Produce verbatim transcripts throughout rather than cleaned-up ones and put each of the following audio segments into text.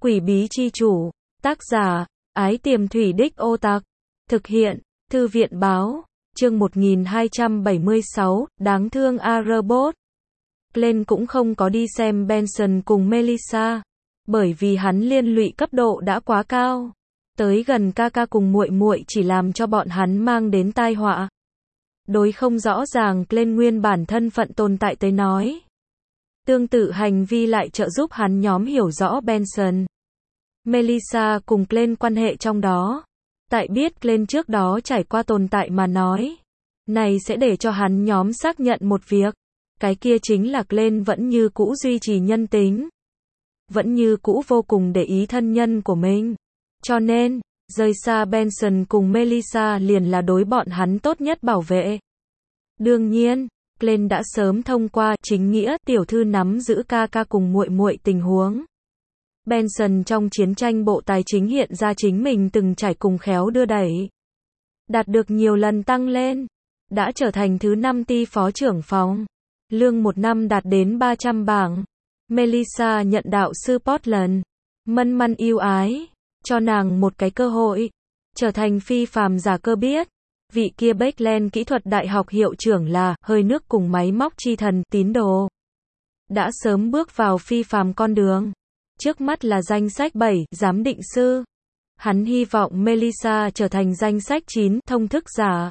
Quỷ bí chi chủ. Tác giả, Ái Tiềm Thủy Đích Ô Tặc. Thực hiện, Thư viện báo. Chương một nghìn hai trăm bảy mươi sáu, đáng thương A-Robot. Glenn cũng không có đi xem Benson cùng Melissa, bởi vì hắn liên lụy cấp độ đã quá cao. Tới gần ca ca cùng muội muội chỉ làm cho bọn hắn mang đến tai họa. Đối không rõ ràng Glenn nguyên bản thân phận tồn tại tới nói. Tương tự hành vi lại trợ giúp hắn nhóm hiểu rõ Benson, Melissa cùng Glenn quan hệ trong đó. Tại biết Glenn trước đó trải qua tồn tại mà nói, này sẽ để cho hắn nhóm xác nhận một việc. Cái kia chính là Glenn vẫn như cũ duy trì nhân tính. Vẫn như cũ vô cùng để ý thân nhân của mình. Cho nên, rời xa Benson cùng Melissa liền là đối bọn hắn tốt nhất bảo vệ. Đương nhiên, Glenn đã sớm thông qua chính nghĩa tiểu thư nắm giữ ca ca cùng muội muội tình huống. Benson trong chiến tranh bộ tài chính hiện ra chính mình từng trải cùng khéo đưa đẩy. Đạt được nhiều lần tăng lên. Đã trở thành thứ năm ty phó trưởng phòng. Lương một năm đạt đến ba trăm bảng. Melissa nhận đạo sư Portland. Mân măn yêu ái. Cho nàng một cái cơ hội. Trở thành phi phàm giả cơ biết. Vị kia Bakeland kỹ thuật đại học hiệu trưởng là hơi nước cùng máy móc chi thần tín đồ. Đã sớm bước vào phi phàm con đường. Trước mắt là danh sách bảy giám định sư. Hắn hy vọng Melissa trở thành danh sách chín thông thức giả.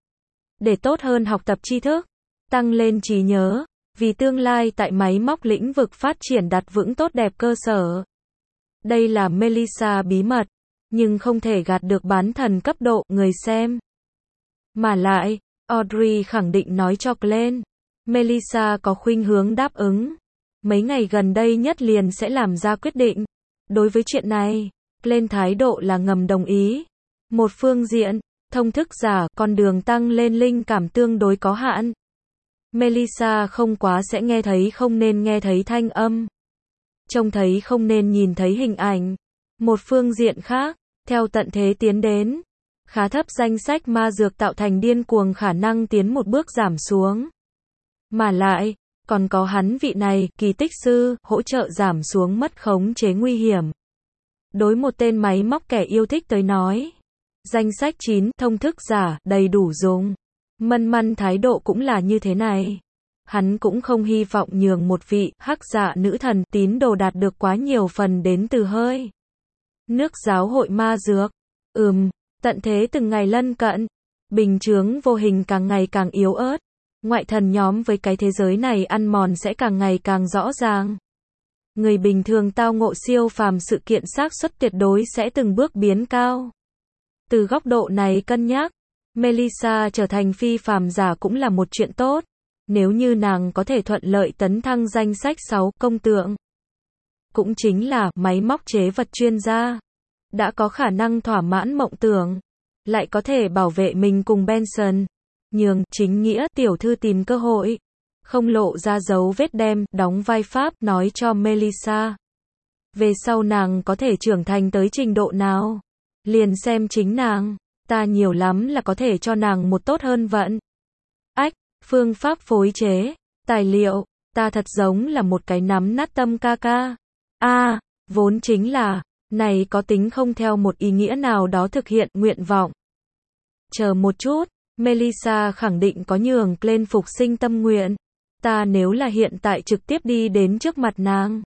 Để tốt hơn học tập tri thức. Tăng lên trí nhớ. Vì tương lai tại máy móc lĩnh vực phát triển đặt vững tốt đẹp cơ sở. Đây là Melissa bí mật. Nhưng không thể gạt được bán thần cấp độ người xem. Mà lại, Audrey khẳng định nói cho Glenn. Melissa có khuynh hướng đáp ứng. Mấy ngày gần đây nhất liền sẽ làm ra quyết định. Đối với chuyện này, Glenn thái độ là ngầm đồng ý. Một phương diện, thông thức giả con đường tăng lên linh cảm tương đối có hạn. Melissa không quá sẽ nghe thấy không nên nghe thấy thanh âm. Trông thấy không nên nhìn thấy hình ảnh. Một phương diện khác, theo tận thế tiến đến, khá thấp danh sách ma dược tạo thành điên cuồng khả năng tiến một bước giảm xuống. Mà lại, còn có hắn vị này, kỳ tích sư, hỗ trợ giảm xuống mất khống chế nguy hiểm. Đối một tên máy móc kẻ yêu thích tới nói, danh sách chín, thông thức giả, đầy đủ dùng. Mân măn thái độ cũng là như thế này. Hắn cũng không hy vọng nhường một vị, hắc dạ nữ thần, tín đồ đạt được quá nhiều phần đến từ hơi nước giáo hội ma dược. Ừm, tận thế từng ngày lân cận. Bình chướng vô hình càng ngày càng yếu ớt. Ngoại thần nhóm với cái thế giới này ăn mòn sẽ càng ngày càng rõ ràng. Người bình thường tao ngộ siêu phàm sự kiện xác suất tuyệt đối sẽ từng bước biến cao. Từ góc độ này cân nhắc, Melissa trở thành phi phàm giả cũng là một chuyện tốt. Nếu như nàng có thể thuận lợi tấn thăng danh sách sáu công tượng. Cũng chính là máy móc chế vật chuyên gia. Đã có khả năng thỏa mãn mộng tưởng. Lại có thể bảo vệ mình cùng Benson. Nhường chính nghĩa tiểu thư tìm cơ hội. Không lộ ra dấu vết đem, đóng vai Pháp, nói cho Melissa. Về sau nàng có thể trưởng thành tới trình độ nào. Liền xem chính nàng. Ta nhiều lắm là có thể cho nàng một tốt hơn vận. Ách, phương pháp phối chế, tài liệu, ta thật giống là một cái nắm nát tâm ca ca. A, à, vốn chính là, này có tính không theo một ý nghĩa nào đó thực hiện nguyện vọng. Chờ một chút, Melissa khẳng định có nhường Glenn phục sinh tâm nguyện. Ta nếu là hiện tại trực tiếp đi đến trước mặt nàng,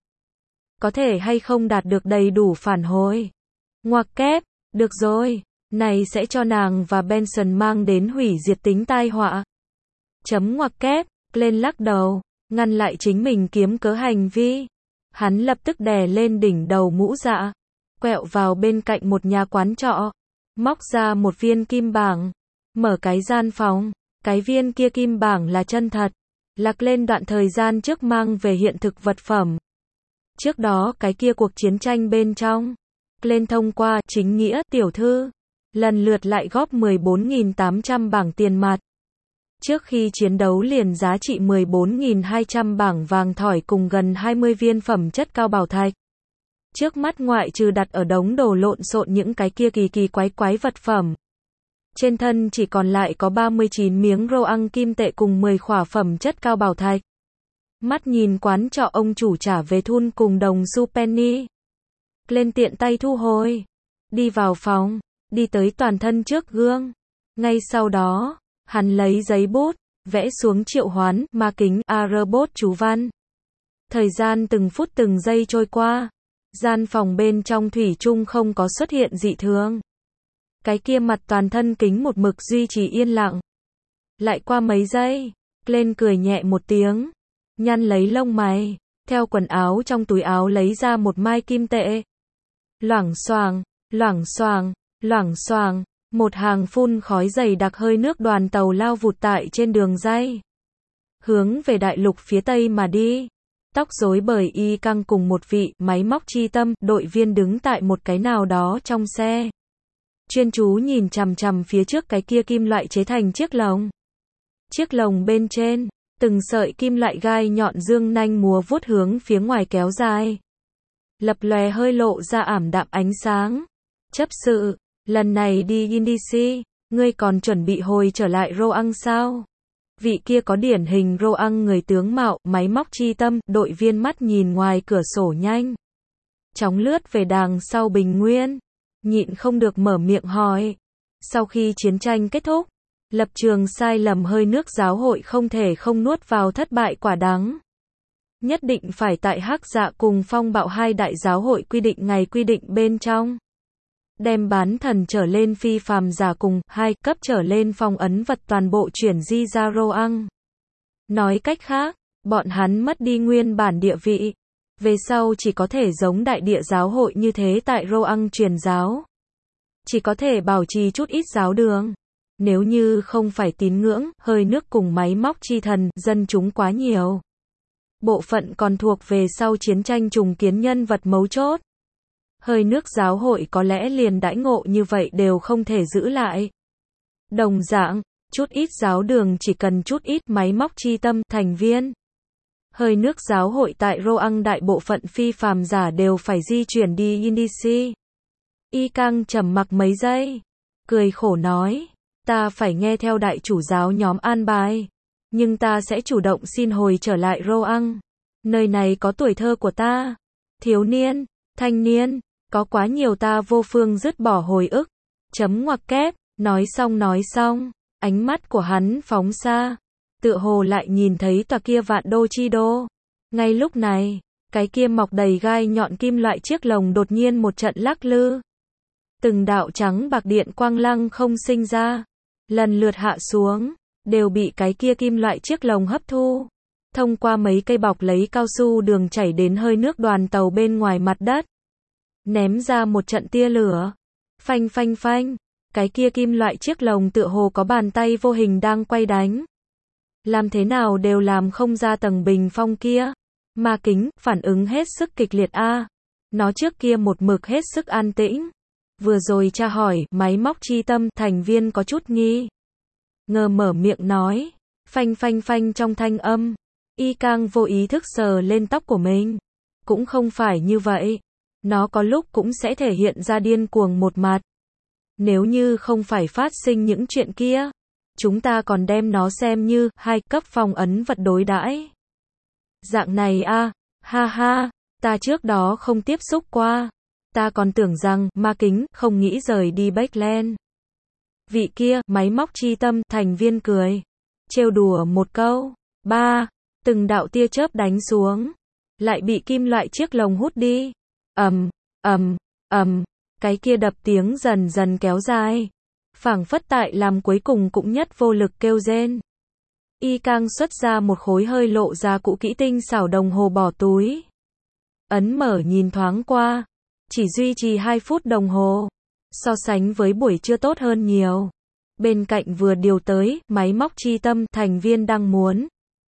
có thể hay không đạt được đầy đủ phản hồi. Ngoặc kép, được rồi, này sẽ cho nàng và Benson mang đến hủy diệt tính tai họa. Chấm ngoặc kép, Glenn lắc đầu, ngăn lại chính mình kiếm cớ hành vi. Hắn lập tức đè lên đỉnh đầu mũ dạ, quẹo vào bên cạnh một nhà quán trọ, móc ra một viên kim bảng, mở cái gian phòng, cái viên kia kim bảng là chân thật, là Glenn đoạn thời gian trước mang về hiện thực vật phẩm. Trước đó cái kia cuộc chiến tranh bên trong, Glenn thông qua chính nghĩa tiểu thư, lần lượt lại góp mười bốn nghìn tám trăm bảng tiền mặt. Trước khi chiến đấu liền giá trị mười bốn nghìn hai trăm bảng vàng thỏi cùng gần hai mươi viên phẩm chất cao bảo thạch. Trước mắt ngoại trừ đặt ở đống đồ lộn xộn những cái kia kỳ kỳ quái quái vật phẩm. Trên thân chỉ còn lại có ba mươi chín miếng rô ăn kim tệ cùng mười khỏa phẩm chất cao bảo thạch. Mắt nhìn quán trọ ông chủ trả về thun cùng đồng xu penny. Lên tiện tay thu hồi. Đi vào phòng. Đi tới toàn thân trước gương. Ngay sau đó, hắn lấy giấy bút, vẽ xuống triệu hoán, ma kính, A-robot chú văn. Thời gian từng phút từng giây trôi qua. Gian phòng bên trong thủy chung không có xuất hiện dị thường. Cái kia mặt toàn thân kính một mực duy trì yên lặng. Lại qua mấy giây, lên cười nhẹ một tiếng, nhăn lấy lông mày, theo quần áo trong túi áo lấy ra một mai kim tệ. Loảng xoảng, loảng xoảng, loảng xoảng, một hàng phun khói dày đặc hơi nước đoàn tàu lao vụt tại trên đường ray. Hướng về đại lục phía tây mà đi. Tóc rối bời y căng cùng một vị máy móc chi tâm, đội viên đứng tại một cái nào đó trong xe. Chuyên chú nhìn chằm chằm phía trước cái kia kim loại chế thành chiếc lồng. Chiếc lồng bên trên, từng sợi kim loại gai nhọn dương nanh múa vuốt hướng phía ngoài kéo dài. Lập lòe hơi lộ ra ảm đạm ánh sáng. Chấp sự, lần này đi Indici, ngươi còn chuẩn bị hồi trở lại Roang sao? Vị kia có điển hình Roang người tướng mạo, máy móc chi tâm, đội viên mắt nhìn ngoài cửa sổ nhanh. Chóng lướt về đằng sau bình nguyên. Nhịn không được mở miệng hỏi. Sau khi chiến tranh kết thúc, lập trường sai lầm hơi nước giáo hội không thể không nuốt vào thất bại quả đắng. Nhất định phải tại Hắc Dạ cùng Phong Bạo hai đại giáo hội quy định ngày quy định bên trong. Đem bán thần trở lên phi phàm giả cùng hai cấp trở lên phong ấn vật toàn bộ chuyển di ra Roang. Nói cách khác, bọn hắn mất đi nguyên bản địa vị. Về sau chỉ có thể giống đại địa giáo hội như thế tại Roang truyền giáo. Chỉ có thể bảo trì chút ít giáo đường. Nếu như không phải tín ngưỡng, hơi nước cùng máy móc chi thần, dân chúng quá nhiều. Bộ phận còn thuộc về sau chiến tranh trùng kiến nhân vật mấu chốt. Hơi nước giáo hội có lẽ liền đãi ngộ như vậy đều không thể giữ lại. Đồng dạng, chút ít giáo đường chỉ cần chút ít máy móc chi tâm, thành viên. Hơi nước giáo hội tại Roang đại bộ phận phi phàm giả đều phải di chuyển đi Indici. Y Cang trầm mặc mấy giây, cười khổ nói, ta phải nghe theo đại chủ giáo nhóm an bài, nhưng ta sẽ chủ động xin hồi trở lại Roang. Nơi này có tuổi thơ của ta, thiếu niên, thanh niên, có quá nhiều ta vô phương dứt bỏ hồi ức. Chấm ngoặc kép, nói xong nói xong, ánh mắt của hắn phóng xa. Tựa hồ lại nhìn thấy tòa kia vạn đô chi đô. Ngay lúc này, cái kia mọc đầy gai nhọn kim loại chiếc lồng đột nhiên một trận lắc lư. Từng đạo trắng bạc điện quang lăng không sinh ra, lần lượt hạ xuống, đều bị cái kia kim loại chiếc lồng hấp thu. Thông qua mấy cây bọc lấy cao su đường chảy đến hơi nước đoàn tàu bên ngoài mặt đất. Ném ra một trận tia lửa. Phanh phanh phanh, cái kia kim loại chiếc lồng tựa hồ có bàn tay vô hình đang quay đánh. Làm thế nào đều làm không ra tầng bình phong kia. Ma kính, phản ứng hết sức kịch liệt a. À. Nó trước kia một mực hết sức an tĩnh. Vừa rồi tra hỏi, máy móc chi tâm, thành viên có chút nghi ngờ mở miệng nói. Phanh phanh phanh trong thanh âm. Y Cang vô ý thức sờ lên tóc của mình. Cũng không phải như vậy. Nó có lúc cũng sẽ thể hiện ra điên cuồng một mặt. Nếu như không phải phát sinh những chuyện kia, chúng ta còn đem nó xem như hai cấp phong ấn vật đối đãi. Dạng này a, à, ha ha, ta trước đó không tiếp xúc qua. Ta còn tưởng rằng ma kính không nghĩ rời đi Backland. Vị kia, máy móc chi tâm, thành viên cười. Trêu đùa một câu. Ba, từng đạo tia chớp đánh xuống. Lại bị kim loại chiếc lồng hút đi. Ầm, ầm, ầm, cái kia đập tiếng dần dần kéo dài. Phảng phất tại làm cuối cùng cũng nhất vô lực kêu rên. Y Cang xuất ra một khối hơi lộ ra cũ kỹ tinh xảo đồng hồ bỏ túi. Ấn mở nhìn thoáng qua. Chỉ duy trì hai phút đồng hồ. So sánh với buổi trưa tốt hơn nhiều. Bên cạnh vừa điều tới, máy móc chi tâm, thành viên đang muốn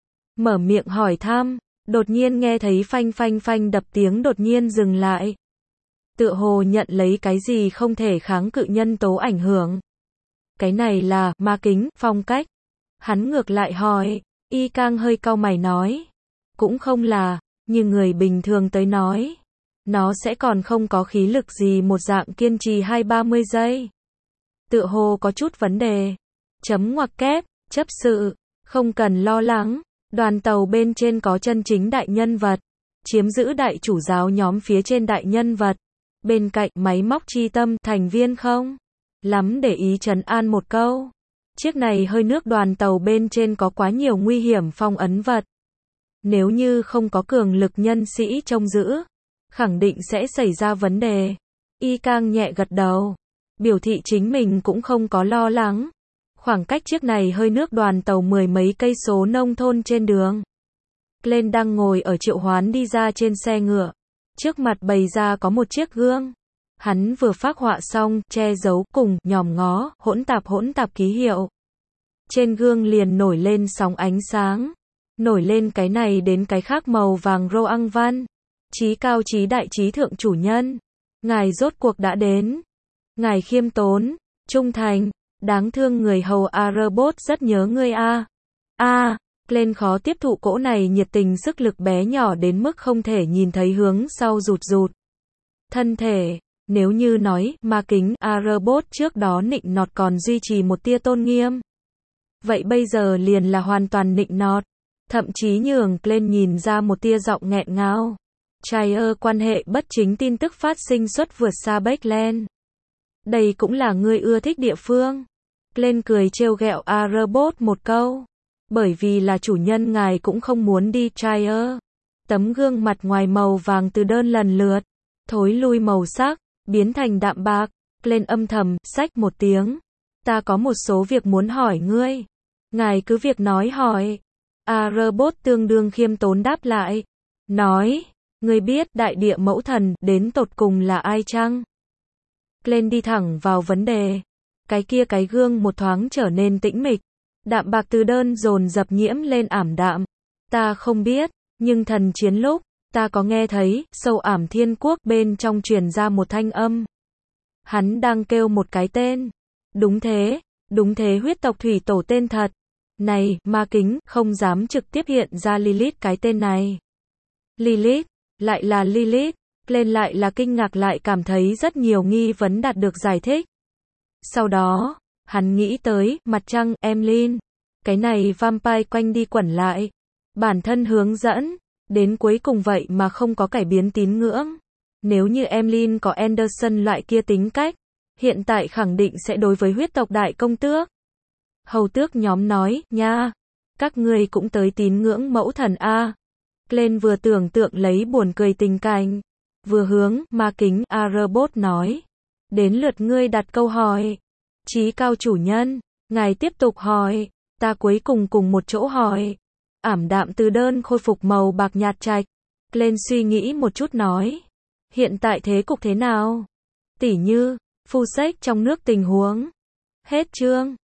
mở miệng hỏi thăm. Đột nhiên nghe thấy phanh phanh phanh đập tiếng đột nhiên dừng lại. Tựa hồ nhận lấy cái gì không thể kháng cự nhân tố ảnh hưởng. Cái này là ma kính, phong cách. Hắn ngược lại hỏi. Y Cang hơi cau mày nói. Cũng không là, như người bình thường tới nói. Nó sẽ còn không có khí lực gì một dạng kiên trì hai ba mươi giây. Tựa hồ có chút vấn đề. Chấm ngoặc kép, chấp sự. Không cần lo lắng. Đoàn tàu bên trên có chân chính đại nhân vật. Chiếm giữ đại chủ giáo nhóm phía trên đại nhân vật. Bên cạnh máy móc chi tâm thành viên không lắm để ý trấn an một câu. Chiếc này hơi nước đoàn tàu bên trên có quá nhiều nguy hiểm phong ấn vật. Nếu như không có cường lực nhân sĩ trông giữ, khẳng định sẽ xảy ra vấn đề. Y Cang nhẹ gật đầu, biểu thị chính mình cũng không có lo lắng. Khoảng cách chiếc này hơi nước đoàn tàu mười mấy cây số nông thôn trên đường. Glenn đang ngồi ở Triệu Hoán đi ra trên xe ngựa. Trước mặt bày ra có một chiếc gương. Hắn vừa phác họa xong, che giấu cùng nhòm ngó, hỗn tạp hỗn tạp ký hiệu. Trên gương liền nổi lên sóng ánh sáng. Nổi lên cái này đến cái khác màu vàng rô ăn văn. Chí cao chí đại chí thượng chủ nhân. Ngài rốt cuộc đã đến. Ngài khiêm tốn, trung thành, đáng thương người hầu A-robot rất nhớ ngươi a. A, Glenn khó tiếp thụ cỗ này nhiệt tình sức lực bé nhỏ đến mức không thể nhìn thấy hướng sau rụt rụt. Thân thể, nếu như nói ma kính A-robot trước đó nịnh nọt còn duy trì một tia tôn nghiêm. Vậy bây giờ liền là hoàn toàn nịnh nọt. Thậm chí nhường Glenn nhìn ra một tia giọng nghẹn ngào. Trier quan hệ bất chính tin tức phát sinh suất vượt xa Backland. Đây cũng là ngươi ưa thích địa phương. Glenn cười trêu ghẹo A-robot một câu. Bởi vì là chủ nhân ngài cũng không muốn đi Trier. Tấm gương mặt ngoài màu vàng từ đơn lần lượt thối lui màu sắc, biến thành đạm bạc. Glenn âm thầm, xách một tiếng. Ta có một số việc muốn hỏi ngươi. Ngài cứ việc nói hỏi. A-robot tương đương khiêm tốn đáp lại. Nói, ngươi biết đại địa mẫu thần đến tột cùng là ai chăng? Glenn đi thẳng vào vấn đề. Cái kia cái gương một thoáng trở nên tĩnh mịch. Đạm bạc từ đơn dồn dập nhiễm lên ảm đạm. Ta không biết, nhưng thần chiến lúc, ta có nghe thấy, sâu ảm thiên quốc bên trong truyền ra một thanh âm. Hắn đang kêu một cái tên. Đúng thế, đúng thế huyết tộc thủy tổ tên thật. Này, ma kính, không dám trực tiếp hiện ra Lilith cái tên này. Lilith, lại là Lilith. Lên lại là kinh ngạc lại cảm thấy rất nhiều nghi vấn đạt được giải thích. Sau đó, hắn nghĩ tới, mặt trăng, Emlyn. Cái này vampire quanh đi quẩn lại. Bản thân hướng dẫn, đến cuối cùng vậy mà không có cải biến tín ngưỡng. Nếu như Emlyn có Anderson loại kia tính cách, hiện tại khẳng định sẽ đối với huyết tộc đại công tước. Hầu tước nhóm nói, nha, các ngươi cũng tới tín ngưỡng mẫu thần A. Glenn vừa tưởng tượng lấy buồn cười tình cảnh. Vừa hướng, ma kính, A-robot nói. Đến lượt ngươi đặt câu hỏi. Chí cao chủ nhân, ngài tiếp tục hỏi. Ta cuối cùng cùng một chỗ hỏi. Ảm đạm từ đơn khôi phục màu bạc nhạt trạch. Glenn suy nghĩ một chút nói. Hiện tại thế cục thế nào? Tỉ như, phu sách trong nước tình huống. Hết chương.